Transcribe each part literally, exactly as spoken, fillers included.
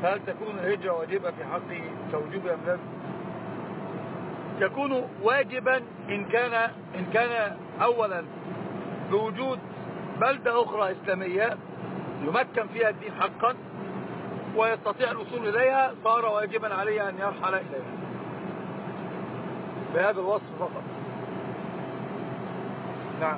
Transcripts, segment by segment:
فهل تكون الهجرة واجبة في حقه كوجوب أم لا؟ يكون واجبا إن كان إن كان أولا بوجود بلدة أخرى إسلامية يمكن فيها الدين حقا ويستطيع الوصول إليها، صار واجبا عليه أن يرحل إليها بهذا الوصف فقط. نعم.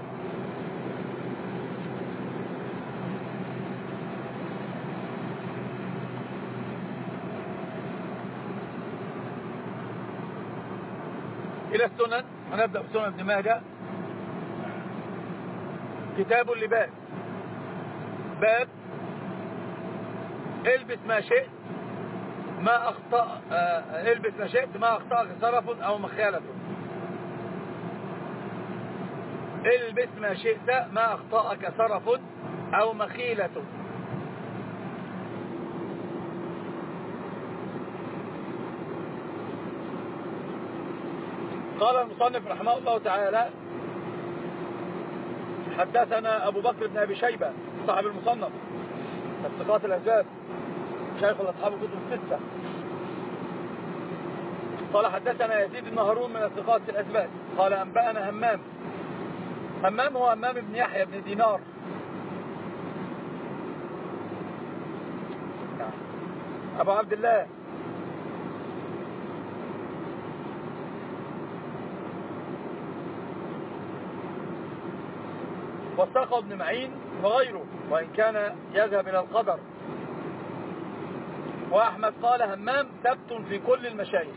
إلى السنن، هنبدأ بسنن ابن ماجه. كتاب اللباس، باب البس ما شئت ما أخطأ آه البس ما شئت ما أخطأك صرف أو مخالة. البس ما شئت ما أخطأك صرف أو مخيلة. قال المصنف رحمه الله تعالى: حدثنا أبو بكر بن أبي شيبة صاحب المصنف الثقات الأجاد شيخ الأصحاب الكتب الستة. قال حدثنا يزيد بن هارون من الثقات الأثبات. قال أنبأنا همام. همام هو همام بن يحيى بن دينار أبو عبد الله. وثقه ابن معين وغيره، وإن كان يذهب إلى القدر. وأحمد قال همام ثبت في كل المشايخ.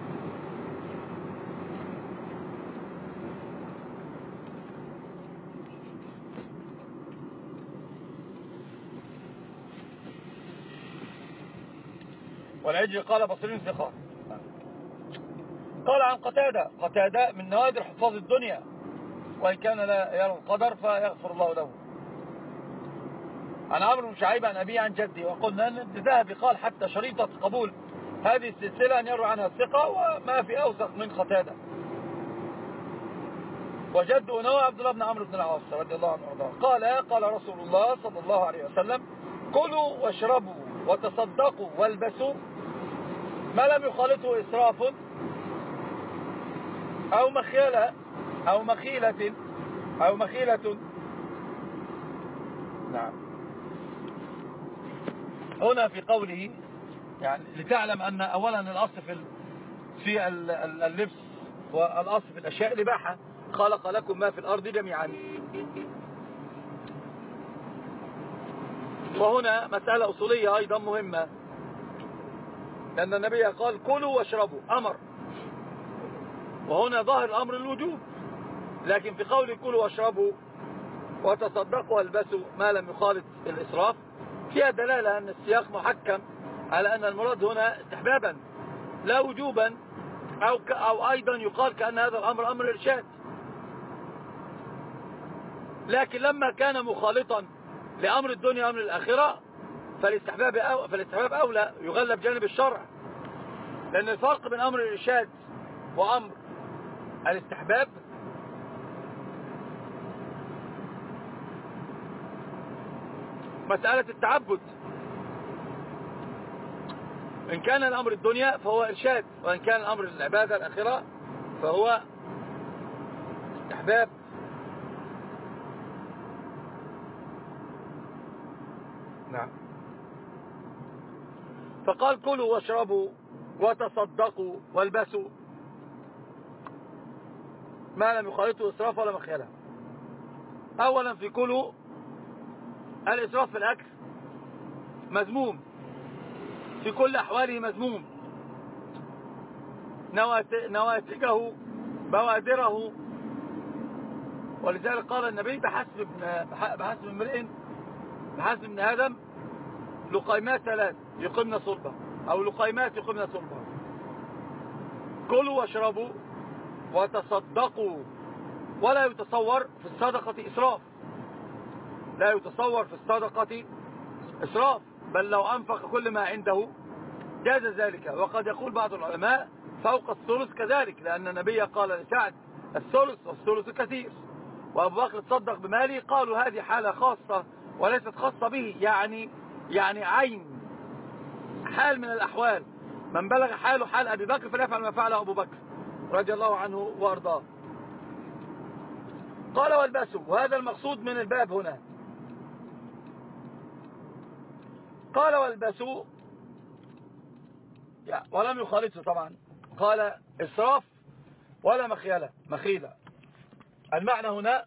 والعجل قال بصرين ثقة. قال عن قتادة، قتادة من نوادر حفاظ الدنيا، وإن كان لا يرى القدر فيغفر الله له. عن عمرو بن شعيب عن أبيه عن جدي. وقلنا أن الذهبي قال حتى شريطة قبول هذه السلسلة أن يروي عنها الثقة، وما في أوثق من قتادة. وجده هو عبد الله بن عمرو بن العاص رضي الله عنه وارضاه. قال قال رسول الله صلى الله عليه وسلم: كلوا واشربوا وتصدقوا والبسوا ما لم يخالطه إسراف أو مخيلة أو مخيلة أو مخيلة. نعم. هنا في قوله يعني لتعلم أن أولا الأصل في في اللبس والأصل في الأشياء الإباحة. خلق لكم ما في الأرض جميعا. وهنا مسألة أصولية أيضا مهمة، لأن النبي قال كلوا واشربوا أمر، وهنا ظاهر الأمر الوجوب، لكن في قول كلوا واشربوا وتصدقوا والبسوا ما لم يخالط الإسراف فيها دلالة أن السياق محكم على أن المراد هنا استحبابا لا وجوبا، أو, أو أيضا يقال كأن هذا الأمر أمر إرشاد. لكن لما كان مخالطا لأمر الدنيا وأمر الآخرة فالاستحباب أو فالاستحباب أولى، يغلب جانب الشرع، لأن الفرق بين أمر الإرشاد وأمر الاستحباب مسألة التعبد. إن كان الأمر الدنيا فهو إرشاد، وإن كان الأمر العبادة الآخرة فهو استحباب. نعم. فقال كلوا واشربوا وتصدقوا والبسوا ما لم يخالطه إسراف ولا مخيلة. أولا في كلوا الإسراف في الأكل مذموم في كل أحواله، مذموم. نواتجه بوادره، ولذلك قال النبي بحسب بحسب امرئ بحسب ابن آدم لقيمات ثلاث يقمن صلبه، أو لقيمات يقمن صلبه. كلوا واشربوا وتصدقوا. ولا يتصور في الصدقة إسراف، لا يتصور في الصدقة إسراف، بل لو أنفق كل ما عنده جاز ذلك. وقد يقول بعض العلماء فوق الثلث كذلك، لأن النبي قال لسعد الثلث والثلث كثير. وأبو بكر تصدق بماله، قالوا هذه حالة خاصة وليست خاصة به، يعني يعني عين حال من الأحوال، من بلغ حاله حال أبي بكر فليفعل ما فعله أبو بكر رضي الله عنه وأرضاه. قال والبسوا، وهذا المقصود من الباب هنا. قال والبسوا ولم يخالطه طبعا، قال إسراف ولا مخيلة مخيلة. المعنى هنا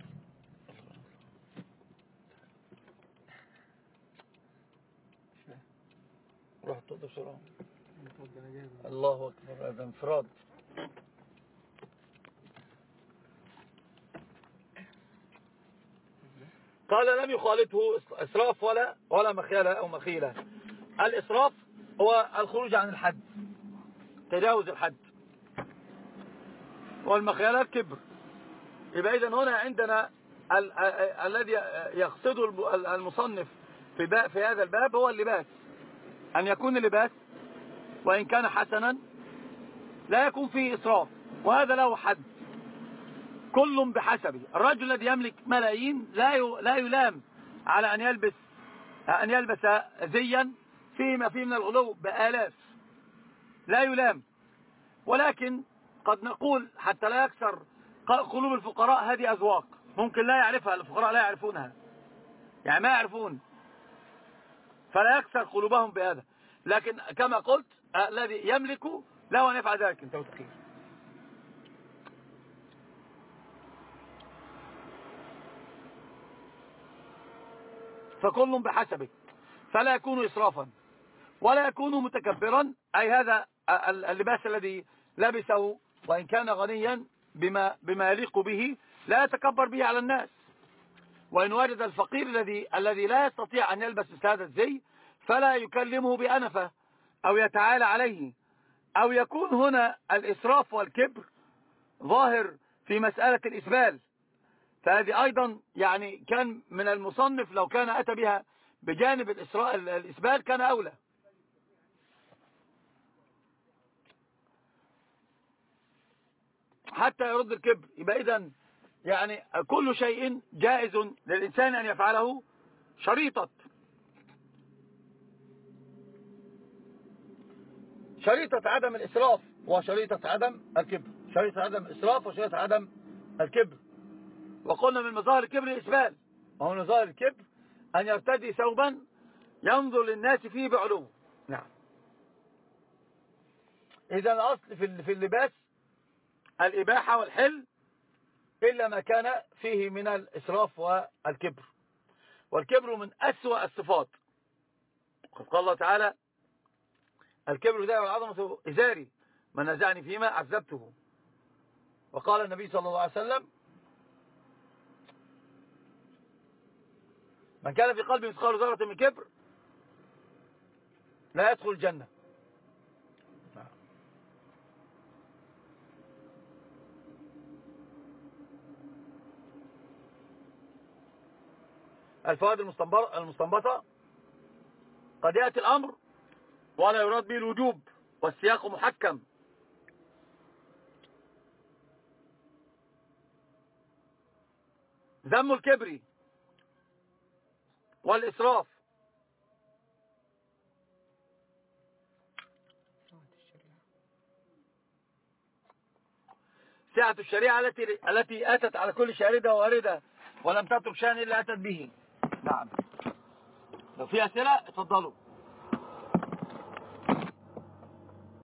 روح تقضي بسرعة. الله أكبر، هذا انفراد. قال لم يخالطه إسراف ولا ولا مخيلة أو مخيلة. الإسراف هو الخروج عن الحد، تجاوز الحد، والمخيلة الكبر. يبقى إذن هنا عندنا ال الذي يقصده المصنف في, في هذا الباب هو اللباس، أن يكون اللباس وإن كان حسنا لا يكون فيه إسراف، وهذا له حد، كل بحسبه. الرجل الذي يملك ملايين لا لا يلام على أن يلبس أن يلبس زيا فيما فيه من الغلو بآلاف، لا يلام. ولكن قد نقول حتى لا يكسر قلوب الفقراء، هذه أذواق ممكن لا يعرفها الفقراء، لا يعرفونها، يعني ما يعرفون، فلا يكسر قلوبهم بهذا. لكن كما قلت الذي يملك له أن يفعل ذلك. انت متخيل؟ فكل بحسبه، فلا يكون إسرافا ولا يكون متكبرا، أي هذا اللباس الذي لبسه وإن كان غنيا بما, بما يليق به لا يتكبر به على الناس. وإن وجد الفقير الذي الذي لا يستطيع أن يلبس هذا الزي فلا يكلمه بأنفه أو يتعالى عليه، أو يكون هنا الإسراف والكبر ظاهر في مسألة الإسبال. فهذه أيضا يعني كان من المصنف لو كان أتى بها بجانب الإسبال كان أولى. حتى يرد الكبر. يبقى إذن يعني كل شيء جائز للإنسان أن يفعله، شريطة شريطة عدم الإسراف وشريطة عدم الكبر، شريطة عدم الإسراف وشريطة عدم الكبر. وقلنا من مظاهر الكبر الإسبال، وهو من مظاهر الكبر أن يرتدي ثوبا ينظر للناس فيه بعلو. نعم. إذا الأصل في اللباس الإباحة والحل إلا ما كان فيه من الإسراف والكبر، والكبر من أسوأ الصفات. قال الله تعالى الكبر رداء والعظمة إزاري من نزعني فيما عذبته. وقال النبي صلى الله عليه وسلم من كان في قلبه مثقال ذرة من كبر لا يدخل الجنة. الفوائد المستنبطة: قد يأتي الأمر ولا يراد به الوجوب والسياق محكم. ذم الكبر والإسراف سعة الشريعة التي التي أتت على كل شاردة واردة ولم تترك شيئا إلا أتت به. نعم. لو في أسئلة اتفضلوا.